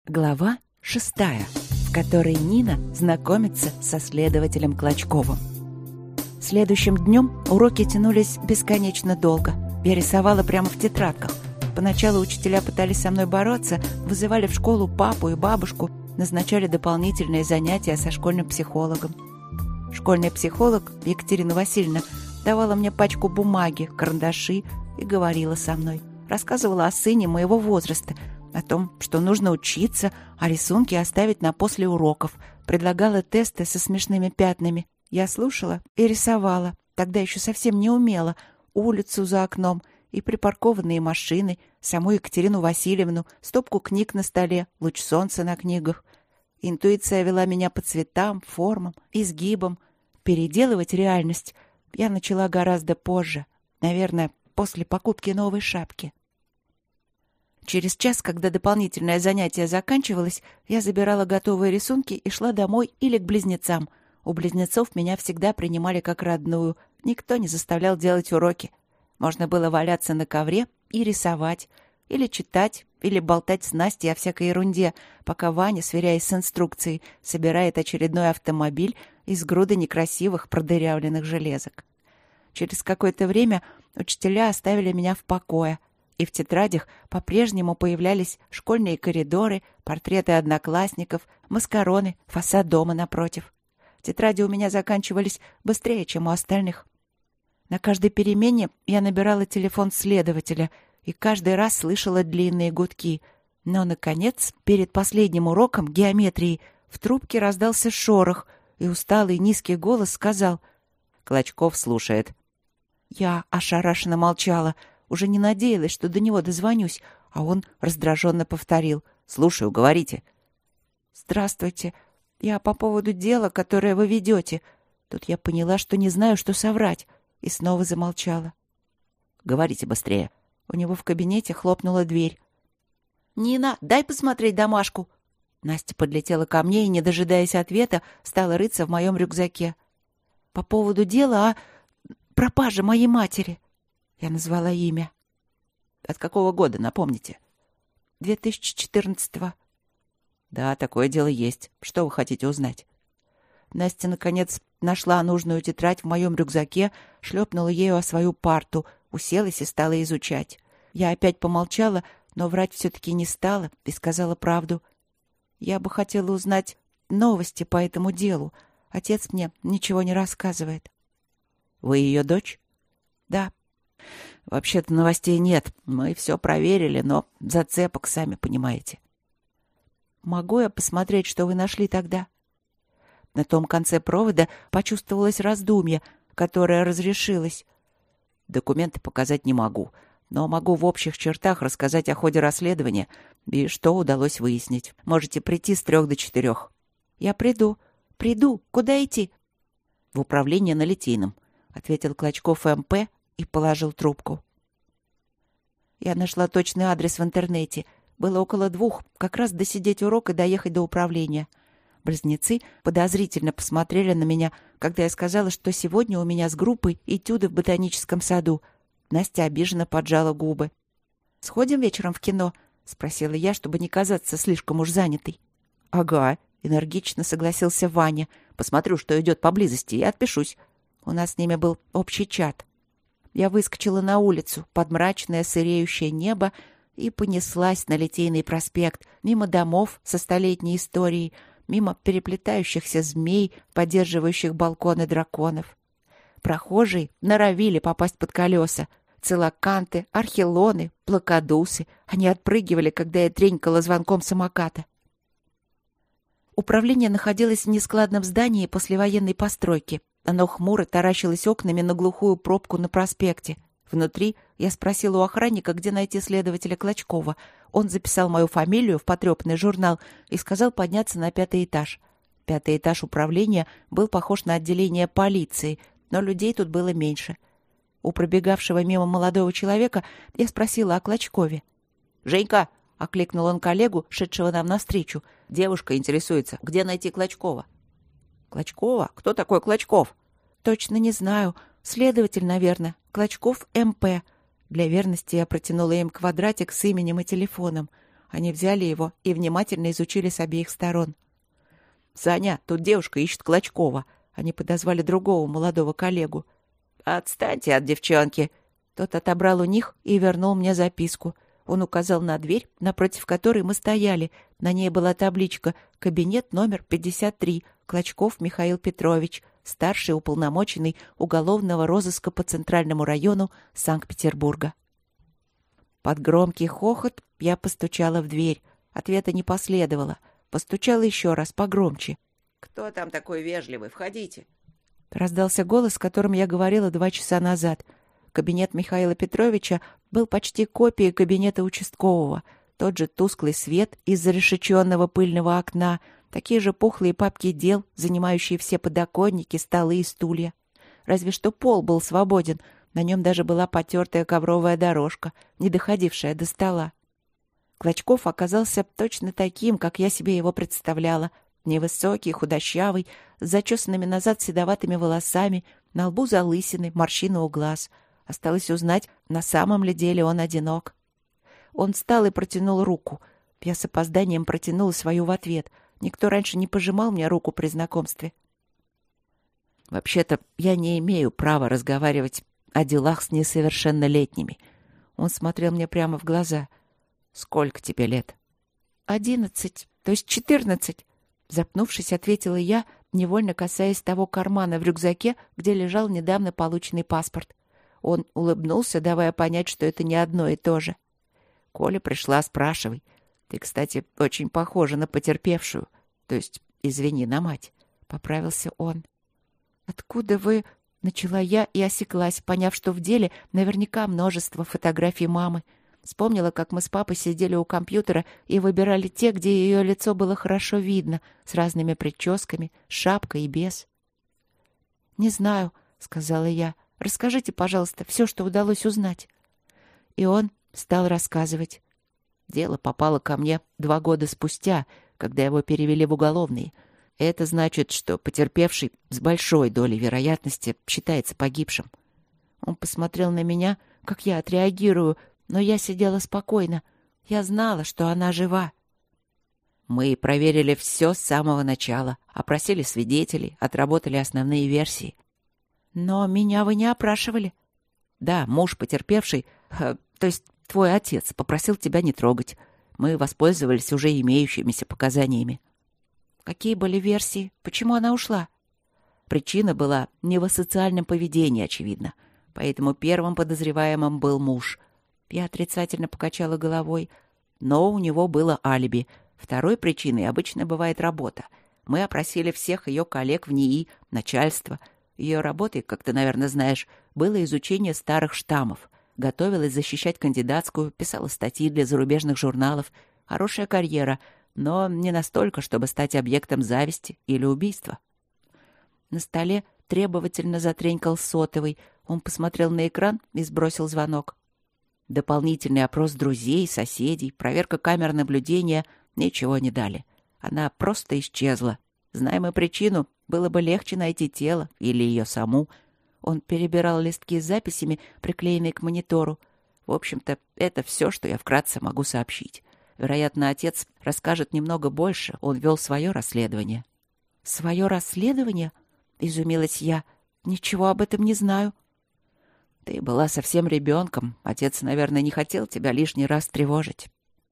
Глава 6, в которой Нина знакомится со следователем Клочковым. Следующим днем уроки тянулись бесконечно долго. Я рисовала прямо в тетрадках. Поначалу учителя пытались со мной бороться, вызывали в школу папу и бабушку, назначали дополнительные занятия со школьным психологом. Школьный психолог Екатерина Васильевна давала мне пачку бумаги, карандаши и говорила со мной. Рассказывала о сыне моего возраста, о том, что нужно учиться, а рисунки оставить на после уроков. Предлагала тесты со смешными пятнами. Я слушала и рисовала. Тогда еще совсем не умела. Улицу за окном и припаркованные машины, саму Екатерину Васильевну, стопку книг на столе, луч солнца на книгах. Интуиция вела меня по цветам, формам, изгибам. Переделывать реальность я начала гораздо позже. Наверное, после покупки новой шапки. Через час, когда дополнительное занятие заканчивалось, я забирала готовые рисунки и шла домой или к близнецам. У близнецов меня всегда принимали как родную. Никто не заставлял делать уроки. Можно было валяться на ковре и рисовать, или читать, или болтать с Настей о всякой ерунде, пока Ваня, сверяясь с инструкцией, собирает очередной автомобиль из груды некрасивых продырявленных железок. Через какое-то время учителя оставили меня в покое, и в тетрадях по-прежнему появлялись школьные коридоры, портреты одноклассников, маскароны, фасад дома напротив. Тетради у меня заканчивались быстрее, чем у остальных. На каждой перемене я набирала телефон следователя и каждый раз слышала длинные гудки. Но, наконец, перед последним уроком геометрии в трубке раздался шорох, и усталый низкий голос сказал: «Клочков слушает». Я ошарашенно молчала, уже не надеялась, что до него дозвонюсь, а он раздраженно повторил: «Слушаю, говорите». «Здравствуйте. Я по поводу дела, которое вы ведете». Тут я поняла, что не знаю, что соврать, и снова замолчала. «Говорите быстрее». У него в кабинете хлопнула дверь. «Нина, дай посмотреть домашку». Настя подлетела ко мне и, не дожидаясь ответа, стала рыться в моем рюкзаке. «По поводу дела о пропаже моей матери». Я назвала имя. «От какого года, напомните?» 2014-го. «Да, такое дело есть. Что вы хотите узнать?» Настя, наконец, нашла нужную тетрадь в моем рюкзаке, шлепнула ею о свою парту, уселась и стала изучать. Я опять помолчала, но врать все-таки не стала и сказала правду. «Я бы хотела узнать новости по этому делу. Отец мне ничего не рассказывает». «Вы ее дочь?» «Да». «Вообще-то новостей нет. Мы все проверили, но зацепок, сами понимаете». «Могу я посмотреть, что вы нашли тогда?» На том конце провода почувствовалось раздумье, которое разрешилось. «Документы показать не могу, но могу в общих чертах рассказать о ходе расследования и что удалось выяснить. Можете прийти с 3 до 4. «Я приду. Приду. Куда идти?» «В управление на Литейном», — ответил Клочков МП и положил трубку. Я нашла точный адрес в интернете. Было около 2, как раз досидеть урок и доехать до управления. Близнецы подозрительно посмотрели на меня, когда я сказала, что сегодня у меня с группой этюды в ботаническом саду. Настя обиженно поджала губы. «Сходим вечером в кино?» — спросила я, чтобы не казаться слишком уж занятой. «Ага», — энергично согласился Ваня. «Посмотрю, что идет поблизости, и отпишусь». У нас с ними был общий чат. Я выскочила на улицу под мрачное сыреющее небо и понеслась на Литейный проспект, мимо домов со столетней историей, мимо переплетающихся змей, поддерживающих балконы драконов. Прохожие норовили попасть под колеса. Целоканты, архилоны, плакодусы. Они отпрыгивали, когда я тренькала звонком самоката. Управление находилось в нескладном здании послевоенной постройки. Оно хмуро таращилось окнами на глухую пробку на проспекте. Внутри я спросила у охранника, где найти следователя Клочкова. Он записал мою фамилию в потрепанный журнал и сказал подняться на 5-й этаж. 5-й этаж управления был похож на отделение полиции, но людей тут было меньше. У пробегавшего мимо молодого человека я спросила о Клочкове. «Женька!» — окликнул он коллегу, шедшего нам навстречу. «Девушка интересуется, где найти Клочкова?» «Клочкова? Кто такой Клочков?» «Точно не знаю. Следователь, наверное. Клочков МП». Для верности я протянула им квадратик с именем и телефоном. Они взяли его и внимательно изучили с обеих сторон. «Саня, тут девушка ищет Клочкова». Они подозвали другого молодого коллегу. «Отстаньте от девчонки!» Тот отобрал у них и вернул мне записку. Он указал на дверь, напротив которой мы стояли. На ней была табличка «Кабинет номер 53. Клочков Михаил Петрович, старший уполномоченный уголовного розыска по Центральному району Санкт-Петербурга». Под громкий хохот я постучала в дверь. Ответа не последовало. Постучала еще раз, погромче. «Кто там такой вежливый? Входите!» Раздался голос, с которым я говорила 2 часа назад. Кабинет Михаила Петровича был почти копией кабинета участкового. Тот же тусклый свет из зарешеченного пыльного окна, такие же пухлые папки дел, занимающие все подоконники, столы и стулья. Разве что пол был свободен. На нем даже была потертая ковровая дорожка, не доходившая до стола. Клочков оказался точно таким, как я себе его представляла. Невысокий, худощавый, с зачесанными назад седоватыми волосами, на лбу залысины, морщины у глаз. Осталось узнать, на самом ли деле он одинок. Он встал и протянул руку. Я с опозданием протянула свою в ответ. Никто раньше не пожимал мне руку при знакомстве. «Вообще-то я не имею права разговаривать о делах с несовершеннолетними». Он смотрел мне прямо в глаза. «Сколько тебе лет?» 11, то есть 14. Запнувшись, ответила я, невольно касаясь того кармана в рюкзаке, где лежал недавно полученный паспорт. Он улыбнулся, давая понять, что это не одно и то же. «Коля пришла, спрашивай. Ты, кстати, очень похожа на потерпевшую. То есть, извини, на мать», — поправился он. «Откуда вы...» — начала я и осеклась, поняв, что в деле наверняка множество фотографий мамы. Вспомнила, как мы с папой сидели у компьютера и выбирали те, где ее лицо было хорошо видно, с разными прическами, с шапкой и без. «Не знаю», — сказала я. «Расскажите, пожалуйста, все, что удалось узнать». И он стал рассказывать. Дело попало ко мне 2 года спустя, когда его перевели в уголовный. Это значит, что потерпевший с большой долей вероятности считается погибшим. Он посмотрел на меня, как я отреагирую, но я сидела спокойно. Я знала, что она жива. Мы проверили все с самого начала, опросили свидетелей, отработали основные версии. Но меня вы не опрашивали. Да, муж потерпевший, то есть твой отец, попросил тебя не трогать. Мы воспользовались уже имеющимися показаниями. Какие были версии? Почему она ушла? Причина была не в асоциальном поведении, очевидно. Поэтому первым подозреваемым был муж. Я отрицательно покачала головой. Но у него было алиби. Второй причиной обычно бывает работа. Мы опросили всех ее коллег в НИИ, начальство. Ее работой, как ты, наверное, знаешь, было изучение старых штаммов. Готовилась защищать кандидатскую, писала статьи для зарубежных журналов. Хорошая карьера, но не настолько, чтобы стать объектом зависти или убийства. На столе требовательно затренькал сотовый. Он посмотрел на экран и сбросил звонок. Дополнительный опрос друзей, соседей, проверка камер наблюдения ничего не дали. Она просто исчезла. Зная мы причину, было бы легче найти тело или ее саму. Он перебирал листки с записями, приклеенные к монитору. В общем-то, это все, что я вкратце могу сообщить. Вероятно, отец расскажет немного больше. Он вел свое расследование. «Свое расследование?» — изумилась я. «Ничего об этом не знаю». «Ты была совсем ребенком. Отец, наверное, не хотел тебя лишний раз тревожить».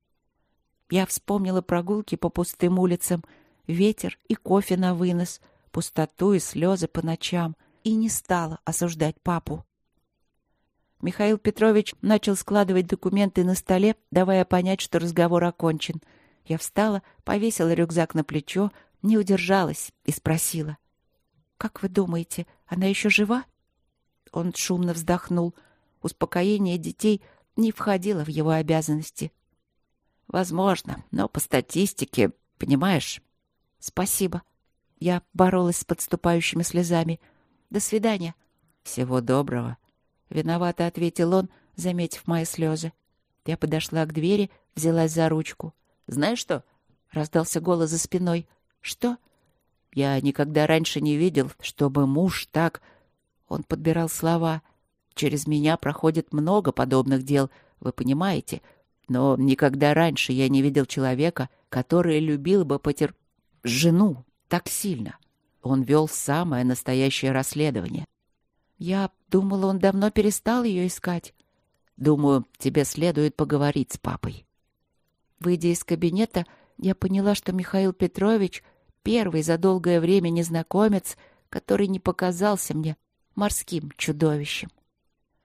Я вспомнила прогулки по пустым улицам, ветер и кофе на вынос, пустоту и слезы по ночам, и не стала осуждать папу. Михаил Петрович начал складывать документы на столе, давая понять, что разговор окончен. Я встала, повесила рюкзак на плечо, не удержалась и спросила. «Как вы думаете, она еще жива?» Он шумно вздохнул. Успокоение детей не входило в его обязанности. «Возможно, но по статистике, понимаешь...» «Спасибо». Я боролась с подступающими слезами. «До свидания». «Всего доброго». Виновато ответил он, заметив мои слезы. Я подошла к двери, взялась за ручку. «Знаешь что?» — раздался голос за спиной. «Что?» «Я никогда раньше не видел, чтобы муж так...» Он подбирал слова. «Через меня проходит много подобных дел, вы понимаете. Но никогда раньше я не видел человека, который любил бы жену так сильно. Он вел самое настоящее расследование. Я думала, он давно перестал ее искать. Думаю, тебе следует поговорить с папой. Выйдя из кабинета, я поняла, что Михаил Петрович — первый за долгое время незнакомец, который не показался мне морским чудовищем.